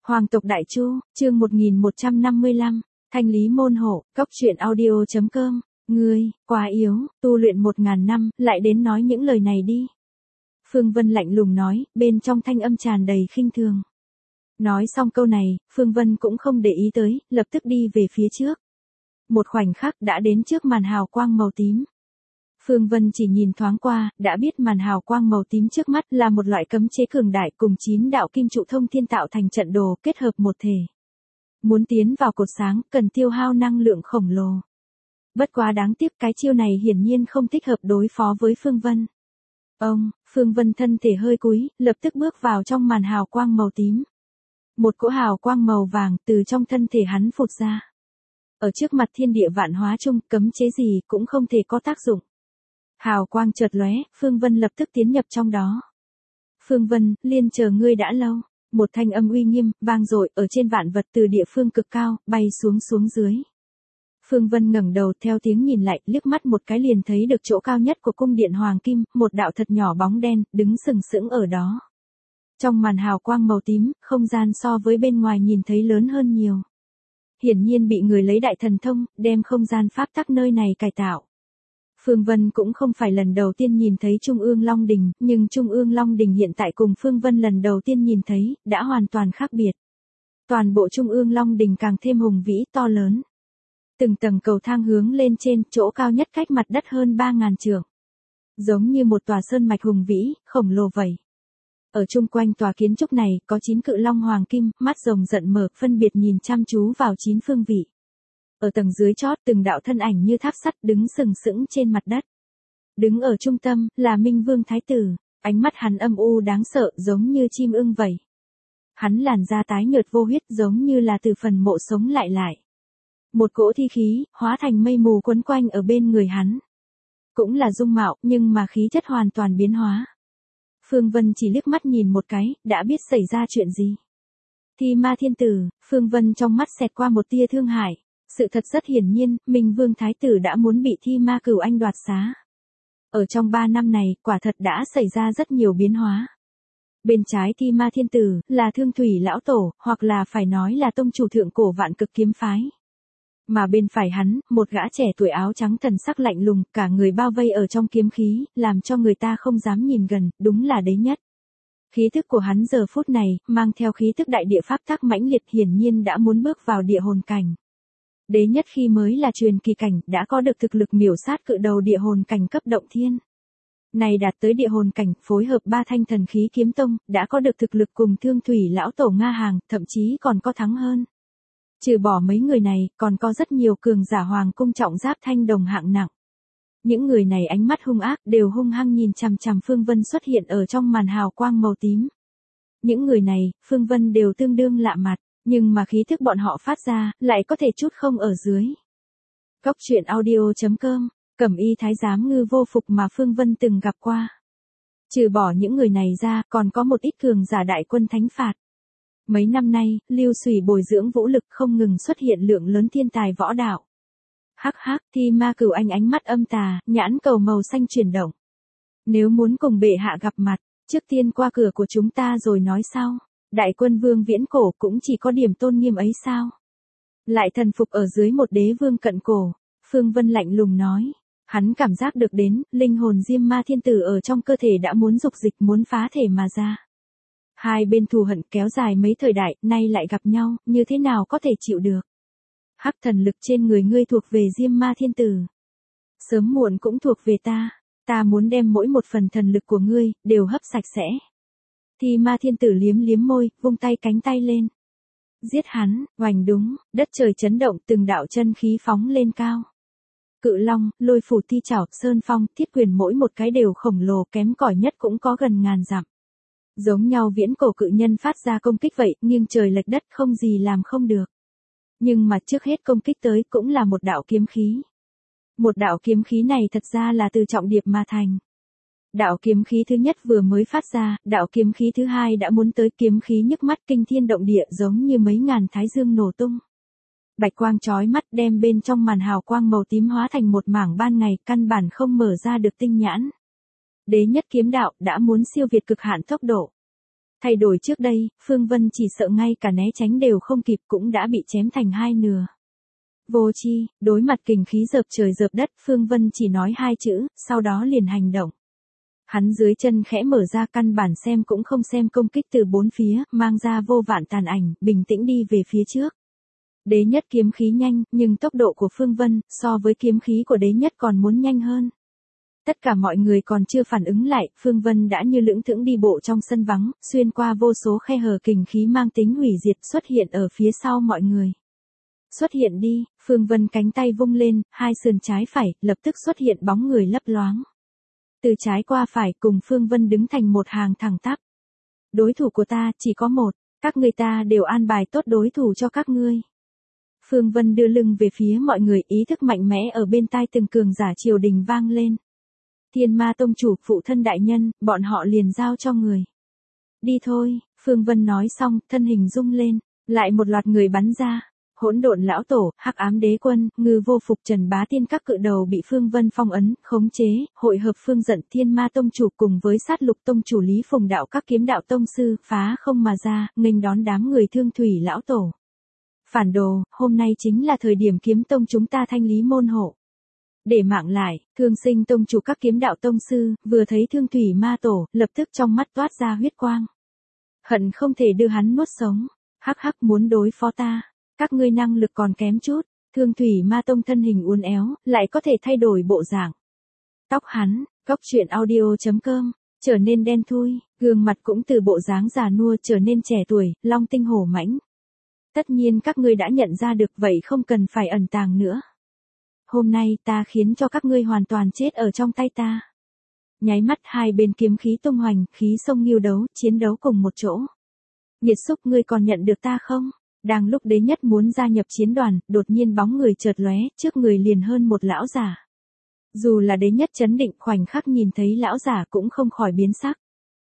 Hoàng tộc Đại Chu, chương 1155, Thanh lý môn hộ, cốc truyện audio.com, ngươi, quá yếu, tu luyện 1000 năm, lại đến nói những lời này đi. Phương Vân lạnh lùng nói, bên trong thanh âm tràn đầy khinh thường. Nói xong câu này, Phương Vân cũng không để ý tới, lập tức đi về phía trước. Một khoảnh khắc đã đến trước màn hào quang màu tím. Phương Vân chỉ nhìn thoáng qua, đã biết màn hào quang màu tím trước mắt là một loại cấm chế cường đại cùng 9 đạo kim trụ thông thiên tạo thành trận đồ kết hợp một thể. Muốn tiến vào cột sáng, cần tiêu hao năng lượng khổng lồ. Bất quá đáng tiếc cái chiêu này hiển nhiên không thích hợp đối phó với Phương Vân. Phương Vân thân thể hơi cúi, lập tức bước vào trong màn hào quang màu tím. Một cỗ hào quang màu vàng từ trong thân thể hắn phụt ra. Ở trước mặt thiên địa vạn hóa chung, cấm chế gì cũng không thể có tác dụng. Hào quang chợt lóe, Phương Vân lập tức tiến nhập trong đó. Phương Vân, liên chờ ngươi đã lâu. Một thanh âm uy nghiêm, vang dội ở trên vạn vật từ địa phương cực cao, bay xuống dưới. Phương Vân ngẩng đầu theo tiếng nhìn lại, liếc mắt một cái liền thấy được chỗ cao nhất của cung điện Hoàng Kim, một đạo thật nhỏ bóng đen, đứng sừng sững ở đó. Trong màn hào quang màu tím, không gian so với bên ngoài nhìn thấy lớn hơn nhiều. Hiển nhiên bị người lấy đại thần thông, đem không gian pháp tắc nơi này cải tạo. Phương Vân cũng không phải lần đầu tiên nhìn thấy Trung ương Long Đình, nhưng Trung ương Long Đình hiện tại cùng Phương Vân lần đầu tiên nhìn thấy, đã hoàn toàn khác biệt. Toàn bộ Trung ương Long Đình càng thêm hùng vĩ to lớn. Từng tầng cầu thang hướng lên trên, chỗ cao nhất cách mặt đất hơn 3000 trượng. Giống như một tòa sơn mạch hùng vĩ, khổng lồ vậy. Ở chung quanh tòa kiến trúc này, có 9 cự long hoàng kim, mắt rồng giận mở, phân biệt nhìn chăm chú vào 9 phương vị. Ở tầng dưới chót, từng đạo thân ảnh như tháp sắt đứng sừng sững trên mặt đất. Đứng ở trung tâm, là Minh Vương Thái Tử, ánh mắt hắn âm u đáng sợ, giống như chim ưng vậy. Hắn làn da tái nhợt vô huyết, giống như là từ phần mộ sống lại. Một cỗ thi khí, hóa thành mây mù quấn quanh ở bên người hắn. Cũng là dung mạo, nhưng mà khí chất hoàn toàn biến hóa. Phương Vân chỉ liếc mắt nhìn một cái, đã biết xảy ra chuyện gì. Thi Ma Thiên Tử, Phương Vân trong mắt xẹt qua một tia thương hại. Sự thật rất hiển nhiên, Minh Vương Thái Tử đã muốn bị Thi Ma Cửu Anh đoạt xá. Ở trong 3 năm này, quả thật đã xảy ra rất nhiều biến hóa. Bên trái Thi Ma Thiên Tử, là Thương Thủy Lão Tổ, hoặc là phải nói là tông chủ thượng cổ Vạn Cực Kiếm Phái. Mà bên phải hắn, một gã trẻ tuổi áo trắng thần sắc lạnh lùng, cả người bao vây ở trong kiếm khí, làm cho người ta không dám nhìn gần, đúng là Đế Nhất. Khí thức của hắn giờ phút này, mang theo khí thức đại địa pháp tắc mãnh liệt, hiển nhiên đã muốn bước vào địa hồn cảnh. Đế Nhất khi mới là truyền kỳ cảnh, đã có được thực lực miểu sát cự đầu địa hồn cảnh cấp động thiên. Này đạt tới địa hồn cảnh, phối hợp 3 thanh thần khí kiếm tông, đã có được thực lực cùng Thương Thủy Lão Tổ Nga hàng, thậm chí còn có thắng hơn. Trừ bỏ mấy người này, còn có rất nhiều cường giả hoàng cung trọng giáp thanh đồng hạng nặng. Những người này ánh mắt hung ác, đều hung hăng nhìn chằm chằm Phương Vân xuất hiện ở trong màn hào quang màu tím. Những người này, Phương Vân đều tương đương lạ mặt, nhưng mà khí thức bọn họ phát ra, lại có thể chút không ở dưới. Cốc truyện audio.com, Cẩm Y Thái Giám Ngư Vô Phục mà Phương Vân từng gặp qua. Trừ bỏ những người này ra, còn có một ít cường giả đại quân thánh phạt. Mấy năm nay, Lưu Sủy bồi dưỡng vũ lực không ngừng xuất hiện lượng lớn thiên tài võ đạo. Thi Ma Cửu Anh ánh mắt âm tà, nhãn cầu màu xanh chuyển động. Nếu muốn cùng bệ hạ gặp mặt, trước tiên qua cửa của chúng ta rồi nói sau. Đại quân vương viễn cổ cũng chỉ có điểm tôn nghiêm ấy sao? Lại thần phục ở dưới một đế vương cận cổ. Phương Vân lạnh lùng nói. Hắn cảm giác được đến, linh hồn Diêm Ma Thiên Tử ở trong cơ thể đã muốn dục dịch, muốn phá thể mà ra. Hai bên thù hận kéo dài mấy thời đại, nay lại gặp nhau, như thế nào có thể chịu được? Hắc thần lực trên người ngươi thuộc về Diêm Ma Thiên Tử. Sớm muộn cũng thuộc về ta. Ta muốn đem mỗi một phần thần lực của ngươi, đều hấp sạch sẽ. Thi Ma Thiên Tử liếm môi, vung tay cánh tay lên. Giết hắn, oành đúng, đất trời chấn động, từng đạo chân khí phóng lên cao. Cự long, Lôi Phủ Thi Chảo, Sơn Phong, Thiết Quyền mỗi một cái đều khổng lồ, kém cỏi nhất cũng có gần 1000 dặm. Giống nhau viễn cổ cự nhân phát ra công kích vậy, nghiêng trời lệch đất không gì làm không được. Nhưng mà trước hết công kích tới cũng là một đạo kiếm khí. Một đạo kiếm khí này thật ra là từ trọng điệp mà thành. Đạo kiếm khí thứ nhất vừa mới phát ra, đạo kiếm khí thứ hai đã muốn tới, kiếm khí nhức mắt kinh thiên động địa giống như mấy ngàn thái dương nổ tung. Bạch quang chói mắt đem bên trong màn hào quang màu tím hóa thành một mảng ban ngày, căn bản không mở ra được tinh nhãn. Đế Nhất kiếm đạo đã muốn siêu việt cực hạn tốc độ. Thay đổi trước đây, Phương Vân chỉ sợ ngay cả né tránh đều không kịp cũng đã bị chém thành hai nửa. Vô chi, đối mặt kình khí dợp trời dợp đất, Phương Vân chỉ nói hai chữ, sau đó liền hành động. Hắn dưới chân khẽ mở ra, căn bản xem cũng không xem công kích từ bốn phía, mang ra vô vạn tàn ảnh, bình tĩnh đi về phía trước. Đế nhất kiếm khí nhanh, nhưng tốc độ của Phương Vân, so với kiếm khí của đế nhất còn muốn nhanh hơn. Tất cả mọi người còn chưa phản ứng lại, Phương Vân đã như lững thững đi bộ trong sân vắng, xuyên qua vô số khe hở kình khí mang tính hủy diệt xuất hiện ở phía sau mọi người. Xuất hiện đi, Phương Vân cánh tay vung lên, hai sườn trái phải, lập tức xuất hiện bóng người lấp loáng. Từ trái qua phải cùng Phương Vân đứng thành một hàng thẳng tắp. Đối thủ của ta chỉ có một, các người ta đều an bài tốt đối thủ cho các ngươi. Phương Vân đưa lưng về phía mọi người, ý thức mạnh mẽ ở bên tai từng cường giả triều đình vang lên. Thiên Ma tông chủ, phụ thân đại nhân, bọn họ liền giao cho người. Đi thôi, Phương Vân nói xong, thân hình rung lên, lại một loạt người bắn ra. Hỗn độn lão tổ, hắc ám đế quân, ngư vô phục, Trần Bá Tiên các cự đầu bị Phương Vân phong ấn, khống chế, hội hợp Phương Giận, Thiên Ma tông chủ cùng với Sát Lục tông chủ Lý Phùng đạo các kiếm đạo tông sư, phá không mà ra, nghênh đón đám người Thương Thủy lão tổ. Phản đồ, hôm nay chính là thời điểm kiếm tông chúng ta thanh lý môn hộ. Để mạng lại, Thương Sinh tông chủ các kiếm đạo tông sư, vừa thấy Thương Thủy ma tổ, lập tức trong mắt toát ra huyết quang. Hận không thể đưa hắn nuốt sống, hắc hắc muốn đối phó ta. Các ngươi năng lực còn kém chút, Thương Thủy ma tông thân hình uốn éo, lại có thể thay đổi bộ dạng. Tóc hắn, góc truyện audio.com, trở nên đen thui, gương mặt cũng từ bộ dáng già nua trở nên trẻ tuổi, long tinh hổ mãnh. Tất nhiên các ngươi đã nhận ra được, vậy không cần phải ẩn tàng nữa. Hôm nay ta khiến cho các ngươi hoàn toàn chết ở trong tay ta. Nháy mắt hai bên kiếm khí tung hoành, khí sông nghiêu đấu, chiến đấu cùng một chỗ. Nghiệt xúc, ngươi còn nhận được ta không? Đang lúc đế nhất muốn gia nhập chiến đoàn, đột nhiên bóng người chợt lóe, trước người liền hơn một lão giả. Dù là đế nhất chấn định, khoảnh khắc nhìn thấy lão giả cũng không khỏi biến sắc.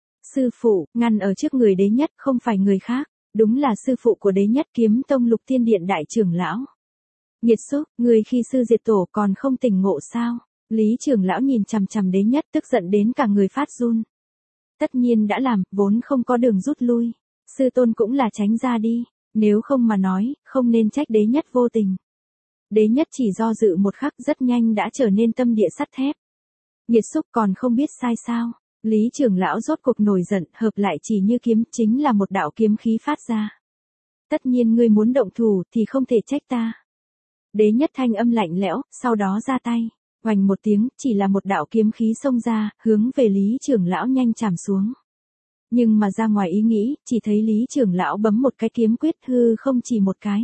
Sư phụ, ngăn ở trước người đế nhất không phải người khác, đúng là sư phụ của đế nhất, Kiếm tông Lục Tiên Điện đại trưởng lão. Nghiệt xúc, người khi sư diệt tổ còn không tỉnh ngộ sao? Lý trưởng lão nhìn chằm chằm đế nhất, tức giận đến cả người phát run. Tất nhiên đã làm, vốn không có đường rút lui. Sư tôn cũng là tránh ra đi. Nếu không mà nói, không nên trách đế nhất vô tình. Đế nhất chỉ do dự một khắc, rất nhanh đã trở nên tâm địa sắt thép. Nghiệt xúc, còn không biết sai sao? Lý trưởng lão rốt cuộc nổi giận, hợp lại chỉ như kiếm, chính là một đạo kiếm khí phát ra. Tất nhiên ngươi muốn động thủ thì không thể trách ta. Đế nhất thanh âm lạnh lẽo, sau đó ra tay. Oành một tiếng, chỉ là một đạo kiếm khí xông ra, hướng về Lý trưởng lão nhanh chạm xuống. Nhưng mà ra ngoài ý nghĩ, chỉ thấy Lý trưởng lão bấm một cái kiếm quyết, hư không chỉ một cái.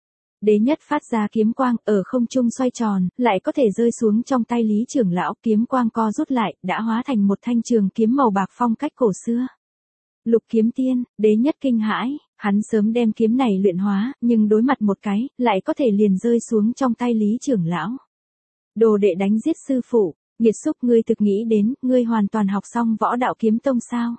Đế nhất phát ra kiếm quang, ở không trung xoay tròn, lại có thể rơi xuống trong tay Lý trưởng lão, kiếm quang co rút lại, đã hóa thành một thanh trường kiếm màu bạc phong cách cổ xưa. Lục kiếm tiên, đế nhất kinh hãi, hắn sớm đem kiếm này luyện hóa, nhưng đối mặt một cái, lại có thể liền rơi xuống trong tay Lý trưởng lão. Đồ đệ đánh giết sư phụ, nghiệt xúc, ngươi thực nghĩ đến, ngươi hoàn toàn học xong võ đạo kiếm tông sao?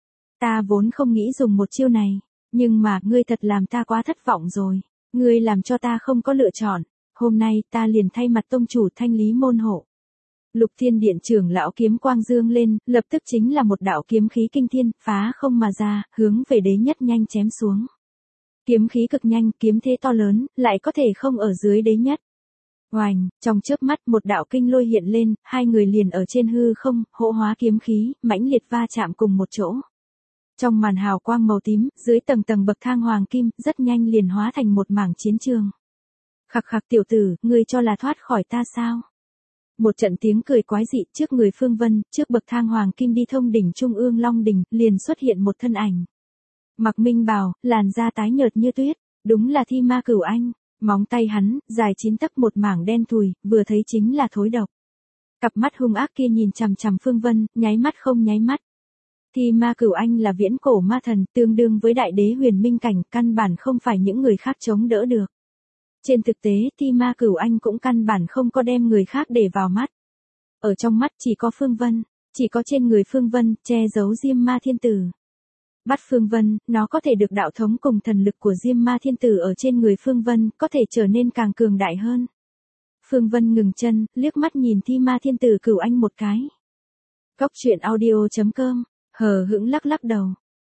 Ta vốn không nghĩ dùng một chiêu này, nhưng mà ngươi thật làm ta quá thất vọng rồi. Ngươi làm cho ta không có lựa chọn, hôm nay ta liền thay mặt tông chủ thanh lý môn hộ. Lục Thiên Điện trưởng lão kiếm quang dương lên, lập tức chính là một đạo kiếm khí kinh thiên, phá không mà ra, hướng về đế nhất nhanh chém xuống. Kiếm khí cực nhanh, kiếm thế to lớn, lại có thể không ở dưới đế nhất. Oành, trong chớp mắt một đạo kinh lôi hiện lên, hai người liền ở trên hư không, hỗ hóa kiếm khí, mãnh liệt va chạm cùng một chỗ. Trong màn hào quang màu tím, dưới tầng tầng bậc thang hoàng kim, rất nhanh liền hóa thành một mảng chiến trường. Khặc khặc tiểu tử, ngươi cho là thoát khỏi ta sao? Một trận tiếng cười quái dị, trước người Phương Vân, trước bậc thang hoàng kim đi thông đỉnh trung ương Long đỉnh, liền xuất hiện một thân ảnh. Mặc minh bào, làn da tái nhợt như tuyết, đúng là Thi Ma Cửu Anh, móng tay hắn, dài 9 tấc, một mảng đen thùi, vừa thấy chính là thối độc. Cặp mắt hung ác kia nhìn chằm chằm Phương Vân, nháy mắt không nháy mắt. Thi Ma Cửu Anh là viễn cổ ma thần, tương đương với đại đế huyền minh cảnh, căn bản không phải những người khác chống đỡ được. Trên thực tế, Thi Ma Cửu Anh cũng căn bản không có đem người khác để vào mắt. Ở trong mắt chỉ có Phương Vân, chỉ có trên người Phương Vân, che giấu Diêm Ma Thiên Tử. Bắt Phương Vân, nó có thể được đạo thống cùng thần lực của Diêm Ma Thiên Tử ở trên người Phương Vân, có thể trở nên càng cường đại hơn. Phương Vân ngừng chân, liếc mắt nhìn Thi Ma Thiên Tử Cửu Anh một cái. Góc truyện audio.com, hờ hững lắc lắc đầu.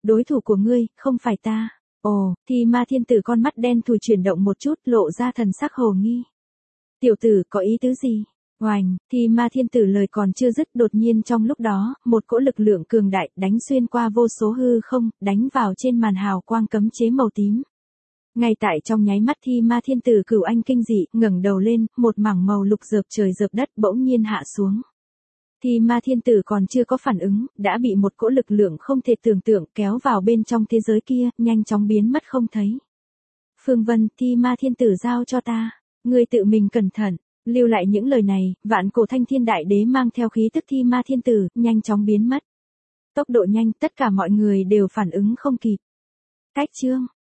Đối thủ của ngươi, không phải ta. Ồ, Thi Ma Thiên Tử con mắt đen thùi chuyển động một chút, lộ ra thần sắc hồ nghi. Tiểu tử có ý tứ gì? Oành, Thi Ma Thiên Tử lời còn chưa dứt, đột nhiên trong lúc đó, một cỗ lực lượng cường đại đánh xuyên qua vô số hư không, đánh vào trên màn hào quang cấm chế màu tím. Ngay tại trong nháy mắt Thi Ma Thiên Tử cửu anh kinh dị, ngẩng đầu lên, một mảng màu lục rợp trời rợp đất bỗng nhiên hạ xuống. Thi Ma Thiên Tử còn chưa có phản ứng, đã bị một cỗ lực lượng không thể tưởng tượng kéo vào bên trong thế giới kia, nhanh chóng biến mất không thấy. Phương Vân, Thi Ma Thiên Tử giao cho ta, ngươi tự mình cẩn thận. Lưu lại những lời này, vạn cổ thanh thiên đại đế mang theo khí tức Thi Ma Thiên Tử, nhanh chóng biến mất. Tốc độ nhanh, tất cả mọi người đều phản ứng không kịp. Cách chương.